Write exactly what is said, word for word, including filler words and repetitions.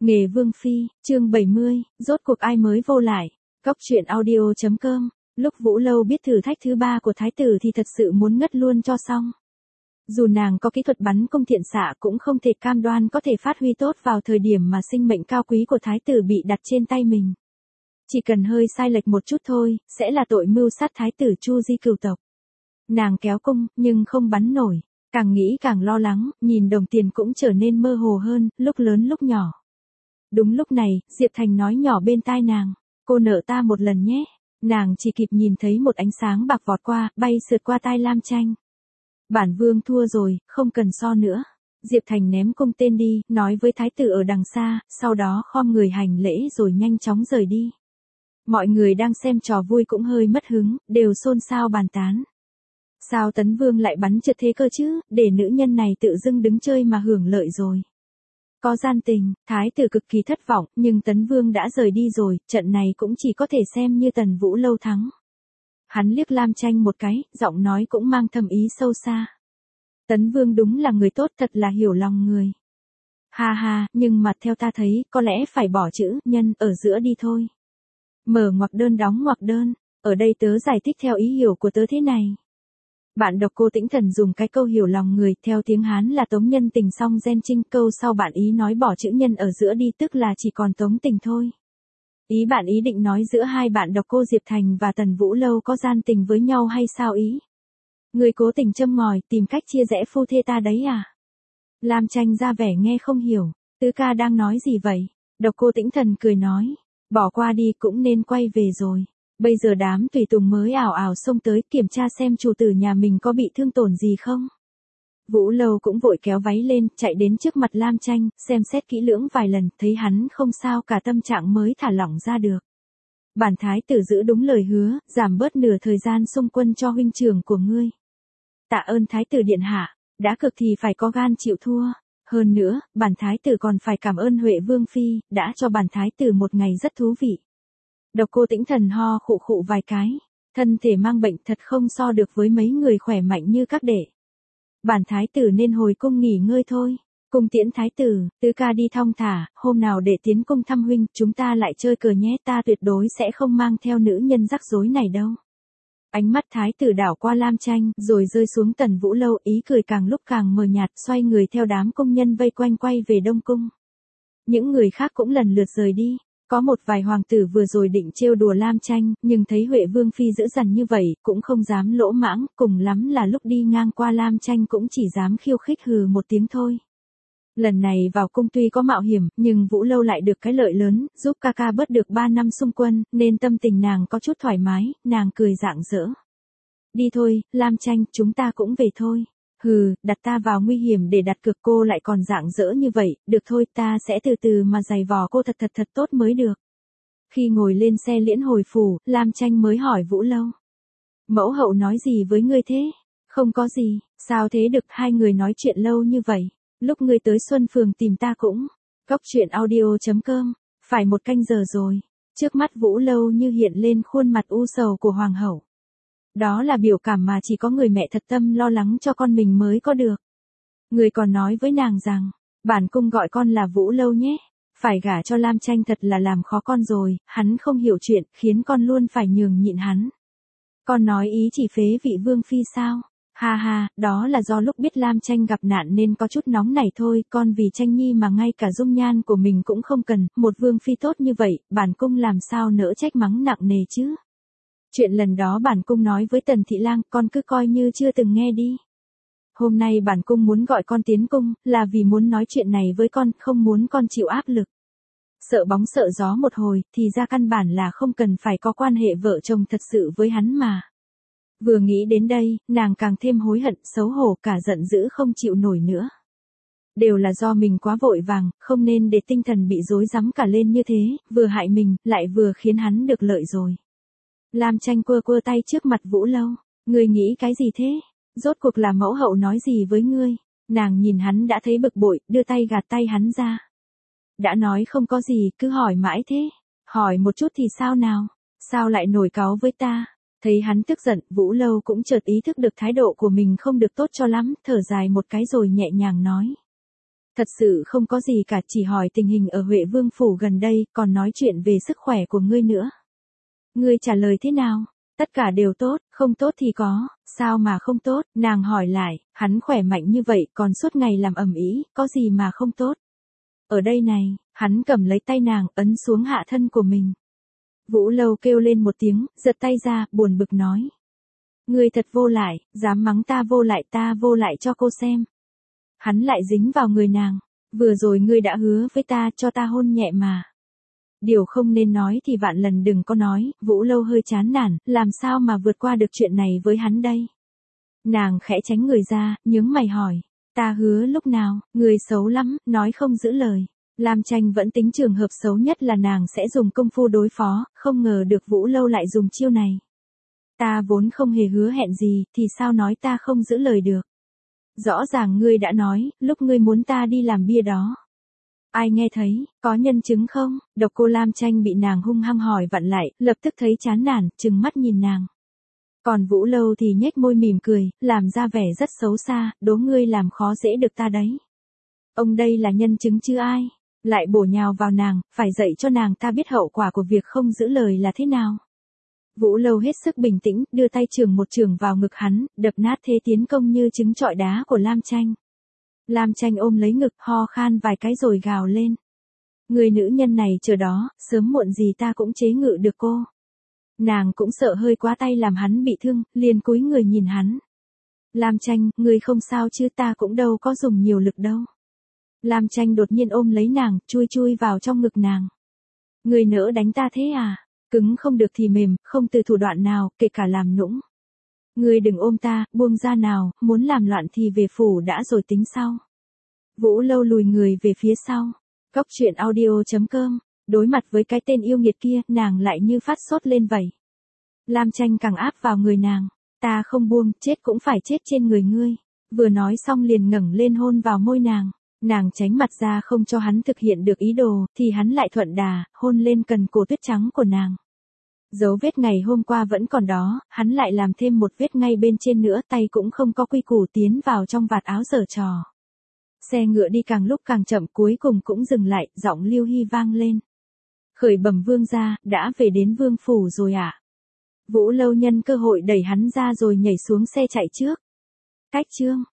Nghề Vương Phi, chương bảy mươi, rốt cuộc ai mới vô lại. Góc truyện audio chấm com. Lúc Vũ Lâu biết thử thách thứ ba của thái tử thì thật sự muốn ngất luôn cho xong. Dù nàng có kỹ thuật bắn cung thiện xạ cũng không thể cam đoan có thể phát huy tốt vào thời điểm mà sinh mệnh cao quý của thái tử bị đặt trên tay mình. Chỉ cần hơi sai lệch một chút thôi, sẽ là tội mưu sát thái tử Chu Di cửu tộc. Nàng kéo cung, nhưng không bắn nổi. Càng nghĩ càng lo lắng, nhìn đồng tiền cũng trở nên mơ hồ hơn, lúc lớn lúc nhỏ. Đúng lúc này, Diệp Thành nói nhỏ bên tai nàng, cô nợ ta một lần nhé. Nàng chỉ kịp nhìn thấy một ánh sáng bạc vọt qua, bay sượt qua tai Lam Tranh. Bản vương thua rồi, không cần so nữa. Diệp Thành ném cung tên đi, nói với thái tử ở đằng xa, sau đó khom người hành lễ rồi nhanh chóng rời đi. Mọi người đang xem trò vui cũng hơi mất hứng, đều xôn xao bàn tán. Sao Tấn Vương lại bắn trượt thế cơ chứ, để nữ nhân này tự dưng đứng chơi mà hưởng lợi rồi. Có gian tình, thái tử cực kỳ thất vọng, nhưng Tấn Vương đã rời đi rồi, trận này cũng chỉ có thể xem như Tần Vũ Lâu thắng. Hắn liếc Lam Tranh một cái, giọng nói cũng mang thâm ý sâu xa. Tấn Vương đúng là người tốt, thật là hiểu lòng người. Ha ha, nhưng mà theo ta thấy, có lẽ phải bỏ chữ nhân ở giữa đi thôi. Mở ngoặc đơn đóng ngoặc đơn, ở đây tớ giải thích theo ý hiểu của tớ thế này. Bạn đọc Cô Tĩnh Thần dùng cái câu hiểu lòng người theo tiếng Hán là tống nhân tình song gen trinh, câu sau bạn ý nói bỏ chữ nhân ở giữa đi tức là chỉ còn tống tình thôi. Ý bạn ý định nói giữa hai bạn đọc cô Diệp Thành và Tần Vũ Lâu có gian tình với nhau hay sao ý? Người cố tình châm ngòi tìm cách chia rẽ phu thê ta đấy à? Lam Tranh ra vẻ nghe không hiểu, tứ ca đang nói gì vậy? Độc Cô Tĩnh Thần cười nói, bỏ qua đi cũng nên quay về rồi. Bây giờ đám tùy tùng mới ảo ảo xông tới kiểm tra xem chủ tử nhà mình có bị thương tổn gì không. Vũ Lâu cũng vội kéo váy lên, chạy đến trước mặt Lam Tranh, xem xét kỹ lưỡng vài lần, thấy hắn không sao cả tâm trạng mới thả lỏng ra được. Bản thái tử giữ đúng lời hứa, giảm bớt nửa thời gian xung quân cho huynh trưởng của ngươi. Tạ ơn thái tử điện hạ, đã cực thì phải có gan chịu thua. Hơn nữa, bản thái tử còn phải cảm ơn Huệ Vương Phi, đã cho bản thái tử một ngày rất thú vị. Độc Cô Tĩnh Thần ho khụ khụ vài cái, thân thể mang bệnh thật không so được với mấy người khỏe mạnh như các đệ. Bản thái tử nên hồi cung nghỉ ngơi thôi. Cung tiễn thái tử, tứ ca đi thong thả, hôm nào để tiến cung thăm huynh, chúng ta lại chơi cờ nhé, ta tuyệt đối sẽ không mang theo nữ nhân rắc rối này đâu. Ánh mắt thái tử đảo qua Lam Tranh, rồi rơi xuống Tần Vũ Lâu, ý cười càng lúc càng mờ nhạt, xoay người theo đám công nhân vây quanh quay về Đông Cung. Những người khác cũng lần lượt rời đi. Có một vài hoàng tử vừa rồi định trêu đùa Lam Tranh, nhưng thấy Huệ Vương Phi dữ dằn như vậy, cũng không dám lỗ mãng, cùng lắm là lúc đi ngang qua Lam Tranh cũng chỉ dám khiêu khích hừ một tiếng thôi. Lần này vào cung tuy có mạo hiểm, nhưng Vũ Lâu lại được cái lợi lớn, giúp ca ca bớt được ba năm xung quân, nên tâm tình nàng có chút thoải mái, nàng cười rạng rỡ. Đi thôi, Lam Tranh, chúng ta cũng về thôi. Hừ, đặt ta vào nguy hiểm để đặt cược, cô lại còn rạng rỡ như vậy, được thôi, ta sẽ từ từ mà giày vò cô thật thật thật tốt mới được. Khi ngồi lên xe liễn hồi phủ, Lam Tranh mới hỏi Vũ Lâu. Mẫu hậu nói gì với ngươi thế? Không có gì, sao thế được, hai người nói chuyện lâu như vậy, lúc ngươi tới Xuân Phường tìm ta cũng. Góc truyện audio chấm com, phải một canh giờ rồi, trước mắt Vũ Lâu như hiện lên khuôn mặt u sầu của hoàng hậu. Đó là biểu cảm mà chỉ có người mẹ thật tâm lo lắng cho con mình mới có được. Người còn nói với nàng rằng, bản cung gọi con là Vũ Lâu nhé, phải gả cho Lam Tranh thật là làm khó con rồi, hắn không hiểu chuyện, khiến con luôn phải nhường nhịn hắn. Con nói ý chỉ phế vị Vương Phi sao? Ha ha, đó là do lúc biết Lam Tranh gặp nạn nên có chút nóng nảy thôi, con vì Tranh Nhi mà ngay cả dung nhan của mình cũng không cần, một Vương Phi tốt như vậy, bản cung làm sao nỡ trách mắng nặng nề chứ? Chuyện lần đó bản cung nói với Tần Thị Lang, con cứ coi như chưa từng nghe đi. Hôm nay bản cung muốn gọi con tiến cung, là vì muốn nói chuyện này với con, không muốn con chịu áp lực. Sợ bóng sợ gió một hồi, thì ra căn bản là không cần phải có quan hệ vợ chồng thật sự với hắn mà. Vừa nghĩ đến đây, nàng càng thêm hối hận, xấu hổ, cả giận dữ không chịu nổi nữa. Đều là do mình quá vội vàng, không nên để tinh thần bị rối rắm cả lên như thế, vừa hại mình, lại vừa khiến hắn được lợi rồi. Lam Tranh quơ quơ tay trước mặt Vũ Lâu, ngươi nghĩ cái gì thế? Rốt cuộc là mẫu hậu nói gì với ngươi? Nàng nhìn hắn đã thấy bực bội, đưa tay gạt tay hắn ra. Đã nói không có gì, cứ hỏi mãi thế. Hỏi một chút thì sao nào? Sao lại nổi cáu với ta? Thấy hắn tức giận, Vũ Lâu cũng chợt ý thức được thái độ của mình không được tốt cho lắm, thở dài một cái rồi nhẹ nhàng nói. Thật sự không có gì cả, chỉ hỏi tình hình ở Huệ Vương Phủ gần đây, còn nói chuyện về sức khỏe của ngươi nữa. Ngươi trả lời thế nào? Tất cả đều tốt, không tốt thì có, sao mà không tốt, nàng hỏi lại, hắn khỏe mạnh như vậy còn suốt ngày làm ầm ĩ, có gì mà không tốt. Ở đây này, hắn cầm lấy tay nàng, ấn xuống hạ thân của mình. Vũ Lâu kêu lên một tiếng, giật tay ra, buồn bực nói. Ngươi thật vô lại, dám mắng ta vô lại, ta vô lại cho cô xem. Hắn lại dính vào người nàng, vừa rồi ngươi đã hứa với ta cho ta hôn nhẹ mà. Điều không nên nói thì vạn lần đừng có nói, Vũ Lâu hơi chán nản, làm sao mà vượt qua được chuyện này với hắn đây. Nàng khẽ tránh người ra, nhướng mày hỏi, ta hứa lúc nào, người xấu lắm, nói không giữ lời. Lam Tranh vẫn tính trường hợp xấu nhất là nàng sẽ dùng công phu đối phó, không ngờ được Vũ Lâu lại dùng chiêu này. Ta vốn không hề hứa hẹn gì, thì sao nói ta không giữ lời được. Rõ ràng ngươi đã nói, lúc ngươi muốn ta đi làm bia đó. Ai nghe thấy, có nhân chứng không? Độc Cô Lam Tranh bị nàng hung hăng hỏi vặn lại, lập tức thấy chán nản, trừng mắt nhìn nàng. Còn Vũ Lâu thì nhếch môi mỉm cười, làm ra vẻ rất xấu xa, đố ngươi làm khó dễ được ta đấy. Ông đây là nhân chứng chứ ai? Lại bổ nhào vào nàng, phải dạy cho nàng ta biết hậu quả của việc không giữ lời là thế nào. Vũ Lâu hết sức bình tĩnh, đưa tay chưởng một chưởng vào ngực hắn, đập nát thế tiến công như trứng trọi đá của Lam Tranh. Lam Tranh ôm lấy ngực, ho khan vài cái rồi gào lên. Người nữ nhân này chờ đó, sớm muộn gì ta cũng chế ngự được cô. Nàng cũng sợ hơi quá tay làm hắn bị thương, liền cúi người nhìn hắn. Lam Tranh, người không sao chứ, ta cũng đâu có dùng nhiều lực đâu. Lam Tranh đột nhiên ôm lấy nàng, chui chui vào trong ngực nàng. Người nỡ đánh ta thế à? Cứng không được thì mềm, không từ thủ đoạn nào, kể cả làm nũng. Ngươi đừng ôm ta, buông ra nào, muốn làm loạn thì về phủ đã rồi tính sau. Vũ Lâu lùi người về phía sau. Góc truyện audio chấm com, đối mặt với cái tên yêu nghiệt kia, nàng lại như phát sốt lên vậy. Lam Tranh càng áp vào người nàng. Ta không buông, chết cũng phải chết trên người ngươi. Vừa nói xong liền ngẩng lên hôn vào môi nàng. Nàng tránh mặt ra không cho hắn thực hiện được ý đồ, thì hắn lại thuận đà, hôn lên cần cổ tuyết trắng của nàng. Dấu vết ngày hôm qua vẫn còn đó, hắn lại làm thêm một vết ngay bên trên nữa, tay cũng không có quy củ tiến vào trong vạt áo giở trò. Xe ngựa đi càng lúc càng chậm, cuối cùng cũng dừng lại, giọng Lưu Hy vang lên. Khởi bẩm vương gia, đã về đến vương phủ rồi ạ. À? Vũ Lâu nhân cơ hội đẩy hắn ra rồi nhảy xuống xe chạy trước. Cách chương